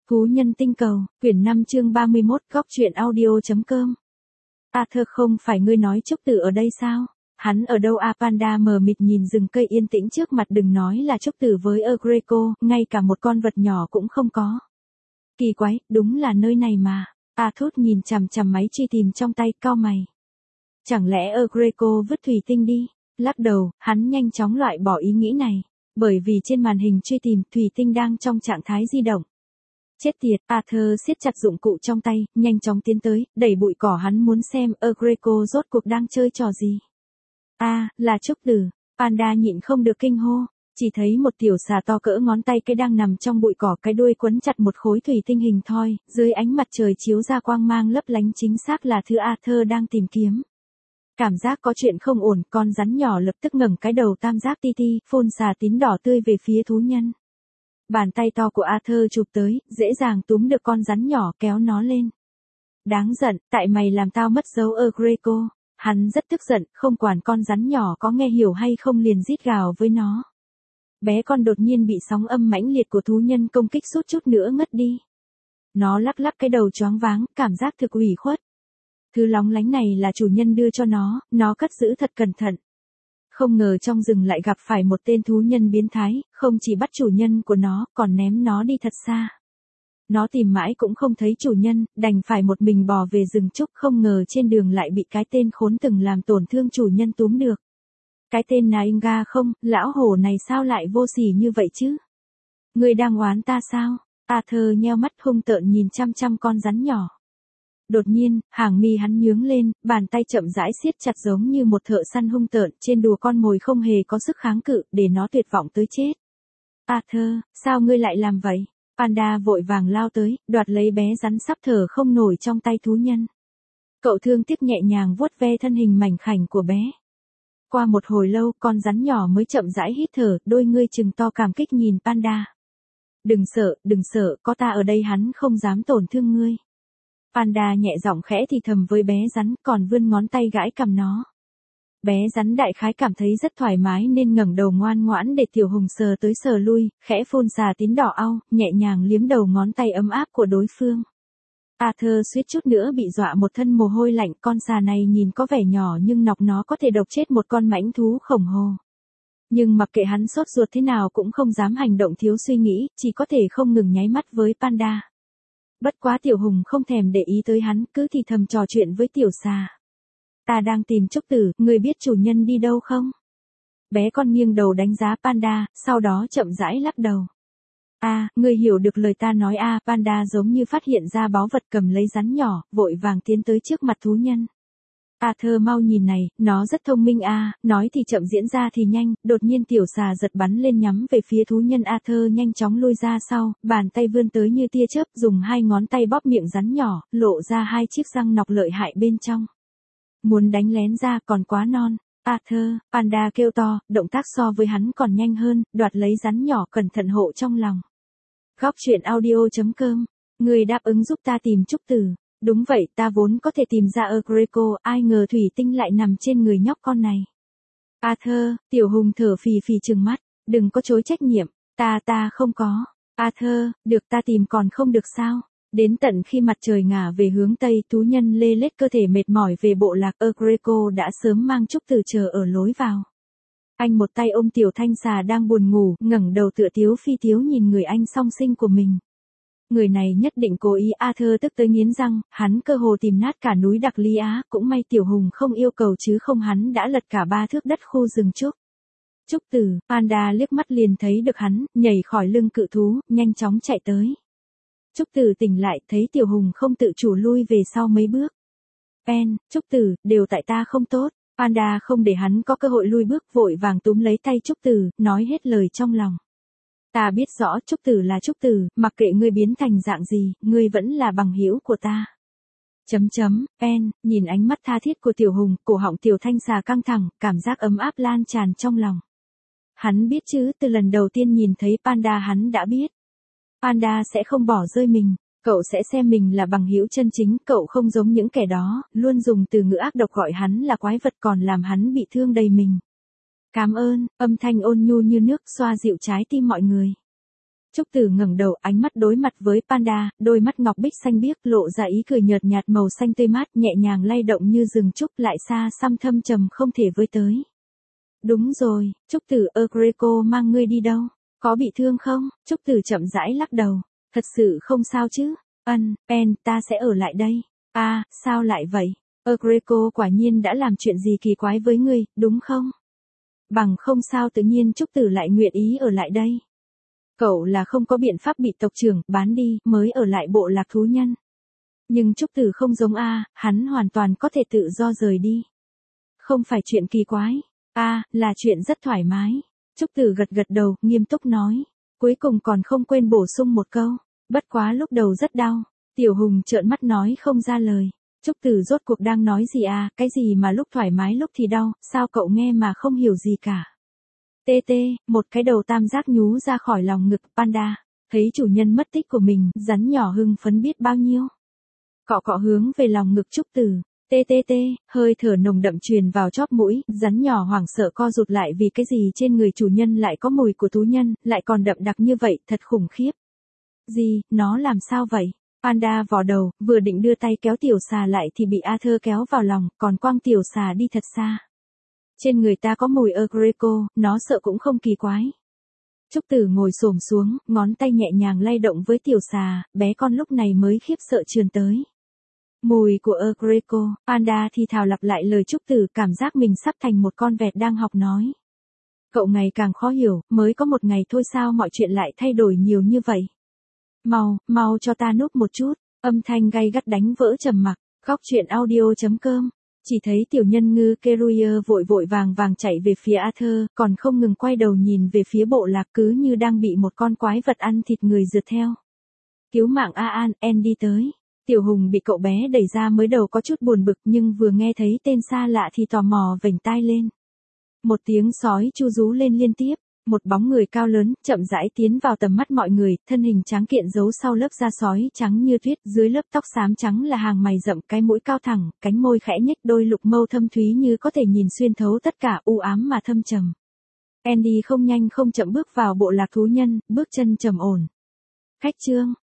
Thú nhân tinh cầu, quyển 5 chương 31, góc truyện audio.com. Arthur, không phải ngươi nói Trúc Tử ở đây sao? Hắn ở đâu à? Panda mờ mịt nhìn rừng cây yên tĩnh trước mặt, đừng nói là Trúc Tử với Greco, ngay cả một con vật nhỏ cũng không có. Kỳ quái, đúng là nơi này mà. Arthur nhìn chằm chằm máy truy tìm trong tay, cau mày. Chẳng lẽ Greco vứt thủy tinh đi? Lắc đầu, hắn nhanh chóng loại bỏ ý nghĩ này, bởi vì trên màn hình truy tìm thủy tinh đang trong trạng thái di động. Chết tiệt, Arthur siết chặt dụng cụ trong tay, nhanh chóng tiến tới, đẩy bụi cỏ, hắn muốn xem Greco rốt cuộc đang chơi trò gì. Là Trúc Tử. Panda nhịn không được kinh hô, chỉ thấy một tiểu xà to cỡ ngón tay cái đang nằm trong bụi cỏ, cái đuôi quấn chặt một khối thủy tinh hình thoi, dưới ánh mặt trời chiếu ra quang mang lấp lánh, chính xác là thứ Arthur đang tìm kiếm. Cảm giác có chuyện không ổn, con rắn nhỏ lập tức ngẩng cái đầu tam giác ti ti, phun xà tím đỏ tươi về phía thú nhân. Bàn tay to của Arthur chụp tới, dễ dàng túm được con rắn nhỏ, kéo nó lên. Đáng giận, tại mày làm tao mất dấu Greco. Hắn rất tức giận, không quản con rắn nhỏ có nghe hiểu hay không, liền rít gào với nó. Bé con đột nhiên bị sóng âm mãnh liệt của thú nhân công kích suýt chút nữa ngất đi. Nó lắc lắc cái đầu choáng váng, cảm giác thực ủy khuất. Thứ lóng lánh này là chủ nhân đưa cho nó cất giữ thật cẩn thận. Không ngờ trong rừng lại gặp phải một tên thú nhân biến thái, không chỉ bắt chủ nhân của nó, còn ném nó đi thật xa. Nó tìm mãi cũng không thấy chủ nhân, đành phải một mình bò về rừng trúc, không ngờ trên đường lại bị cái tên khốn từng làm tổn thương chủ nhân túm được. Cái tên Nainga không, lão hổ này sao lại vô sỉ như vậy chứ? Ngươi đang oán ta sao? Arthur nheo mắt hung tợn nhìn chăm chăm con rắn nhỏ. Đột nhiên, hàng mi hắn nhướng lên, bàn tay chậm rãi siết chặt giống như một thợ săn hung tợn, trên đùa con mồi không hề có sức kháng cự, để nó tuyệt vọng tới chết. Arthur, sao ngươi lại làm vậy? Panda vội vàng lao tới, đoạt lấy bé rắn sắp thở không nổi trong tay thú nhân. Cậu thương tiếc nhẹ nhàng vuốt ve thân hình mảnh khảnh của bé. Qua một hồi lâu, con rắn nhỏ mới chậm rãi hít thở, đôi ngươi trừng to cảm kích nhìn Panda. Đừng sợ, có ta ở đây hắn không dám tổn thương ngươi. Panda nhẹ giọng khẽ thì thầm với bé rắn, còn vươn ngón tay gãi cằm nó. Bé rắn đại khái cảm thấy rất thoải mái nên ngẩng đầu ngoan ngoãn để tiểu hùng sờ tới sờ lui, khẽ phun xà tím đỏ au, nhẹ nhàng liếm đầu ngón tay ấm áp của đối phương. Arthur suýt chút nữa bị dọa một thân mồ hôi lạnh, con xà này nhìn có vẻ nhỏ nhưng nọc nó có thể độc chết một con mãnh thú khổng lồ. Nhưng mặc kệ hắn sốt ruột thế nào cũng không dám hành động thiếu suy nghĩ, chỉ có thể không ngừng nháy mắt với Panda. Bất quá tiểu hùng không thèm để ý tới hắn, cứ thì thầm trò chuyện với tiểu xà. Ta đang tìm Trúc Tử, người biết chủ nhân đi đâu không? Bé con nghiêng đầu đánh giá Panda, sau đó chậm rãi lắc đầu. Người hiểu được lời ta nói à? Panda giống như phát hiện ra báu vật, cầm lấy rắn nhỏ, vội vàng tiến tới trước mặt thú nhân. Arthur mau nhìn này, nó rất thông minh nói thì chậm diễn ra thì nhanh, đột nhiên tiểu xà giật bắn lên nhắm về phía thú nhân. Arthur nhanh chóng lui ra sau, bàn tay vươn tới như tia chớp, dùng hai ngón tay bóp miệng rắn nhỏ, lộ ra hai chiếc răng nọc lợi hại bên trong. Muốn đánh lén ra còn quá non. Arthur, Panda kêu to, động tác so với hắn còn nhanh hơn, đoạt lấy rắn nhỏ cẩn thận hộ trong lòng. Góc truyện audio.com. Người đáp ứng giúp ta tìm Trúc Tử. Đúng vậy, ta vốn có thể tìm ra Greco, ai ngờ thủy tinh lại nằm trên người nhóc con này. Arthur, tiểu hùng thở phì phì trừng mắt, đừng có chối trách nhiệm, ta không có. Arthur, được ta tìm còn không được sao? Đến tận khi mặt trời ngả về hướng Tây, thú nhân lê lết cơ thể mệt mỏi về bộ lạc, Greco đã sớm mang Trúc Tử chờ ở lối vào. Anh một tay ôm tiểu thanh xà đang buồn ngủ, ngẩng đầu tựa tiếu phi tiếu nhìn người anh song sinh của mình. Người này nhất định cố ý. Arthur tức tới nghiến răng, hắn cơ hồ tìm nát cả núi Đặc Lý Á, cũng may tiểu hùng không yêu cầu chứ không hắn đã lật cả 3 thước đất khu rừng trúc. Trúc Tử, Panda liếc mắt liền thấy được hắn, nhảy khỏi lưng cự thú, nhanh chóng chạy tới. Trúc Tử tỉnh lại, thấy tiểu hùng không tự chủ lui về sau mấy bước. Trúc Tử, đều tại ta không tốt. Panda không để hắn có cơ hội lui bước, vội vàng túm lấy tay Trúc Tử, nói hết lời trong lòng. Ta biết rõ Trúc Tử là Trúc Tử, mặc kệ ngươi biến thành dạng gì, ngươi vẫn là bằng hữu của ta. Nhìn ánh mắt tha thiết của tiểu hùng, cổ họng tiểu thanh xà căng thẳng, cảm giác ấm áp lan tràn trong lòng. Hắn biết chứ, từ lần đầu tiên nhìn thấy Panda hắn đã biết. Panda sẽ không bỏ rơi mình, cậu sẽ xem mình là bằng hữu chân chính, cậu không giống những kẻ đó, luôn dùng từ ngữ ác độc gọi hắn là quái vật còn làm hắn bị thương đầy mình. Cảm ơn, âm thanh ôn nhu như nước xoa dịu trái tim mọi người. Trúc Tử ngẩng đầu, ánh mắt đối mặt với Panda, đôi mắt ngọc bích xanh biếc lộ ra ý cười nhợt nhạt màu xanh tươi mát, nhẹ nhàng lay động như rừng trúc lại xa xăm thâm trầm không thể với tới. Đúng rồi, Trúc Tử, Greco mang ngươi đi đâu? Có bị thương không? Trúc Tử chậm rãi lắc đầu. Thật sự không sao chứ? Pen, ta sẽ ở lại đây. À, sao lại vậy? Greco quả nhiên đã làm chuyện gì kỳ quái với ngươi, đúng không? Bằng không sao tự nhiên Trúc Tử lại nguyện ý ở lại đây. Cậu là không có biện pháp bị tộc trưởng bán đi mới ở lại bộ lạc thú nhân. Nhưng Trúc Tử không giống hắn hoàn toàn có thể tự do rời đi. Không phải chuyện kỳ quái. Là chuyện rất thoải mái. Trúc Tử gật gật đầu, nghiêm túc nói. Cuối cùng còn không quên bổ sung một câu. Bất quá lúc đầu rất đau. Tiểu Hùng trợn mắt nói không ra lời. Trúc Tử rốt cuộc đang nói gì cái gì mà lúc thoải mái lúc thì đau, sao cậu nghe mà không hiểu gì cả. Một cái đầu tam giác nhú ra khỏi lòng ngực Panda, thấy chủ nhân mất tích của mình, rắn nhỏ hưng phấn biết bao nhiêu. Cọ cọ hướng về lòng ngực Trúc Tử, hơi thở nồng đậm truyền vào chóp mũi, rắn nhỏ hoảng sợ co rụt lại vì cái gì trên người chủ nhân lại có mùi của thú nhân, lại còn đậm đặc như vậy, thật khủng khiếp. Gì, nó làm sao vậy? Panda vò đầu, vừa định đưa tay kéo tiểu xà lại thì bị Arthur kéo vào lòng, còn quăng tiểu xà đi thật xa. Trên người ta có mùi Greco, nó sợ cũng không kỳ quái. Trúc Tử ngồi xổm xuống, ngón tay nhẹ nhàng lay động với tiểu xà, bé con lúc này mới khiếp sợ trườn tới. Mùi của Greco, Panda thì thào lặp lại lời Trúc Tử, cảm giác mình sắp thành một con vẹt đang học nói. Cậu ngày càng khó hiểu, mới có một ngày thôi sao mọi chuyện lại thay đổi nhiều như vậy. Mau cho ta núp một chút, âm thanh gay gắt đánh vỡ trầm mặc, góc chuyện audio.com. Chỉ thấy tiểu nhân ngư Keruier vội vàng chạy về phía Arthur, còn không ngừng quay đầu nhìn về phía bộ lạc cứ như đang bị một con quái vật ăn thịt người rượt theo. Cứu mạng Andy tới. Tiểu Hùng bị cậu bé đẩy ra mới đầu có chút buồn bực nhưng vừa nghe thấy tên xa lạ thì tò mò vểnh tai lên. Một tiếng sói chu rú lên liên tiếp. Một bóng người cao lớn, chậm rãi tiến vào tầm mắt mọi người, thân hình tráng kiện giấu sau lớp da sói trắng như tuyết, dưới lớp tóc xám trắng là hàng mày rậm, cái mũi cao thẳng, cánh môi khẽ nhếch, đôi lục mâu thâm thúy như có thể nhìn xuyên thấu tất cả, u ám mà thâm trầm. Andy không nhanh không chậm bước vào bộ lạc thú nhân, bước chân trầm ổn. Khách trương,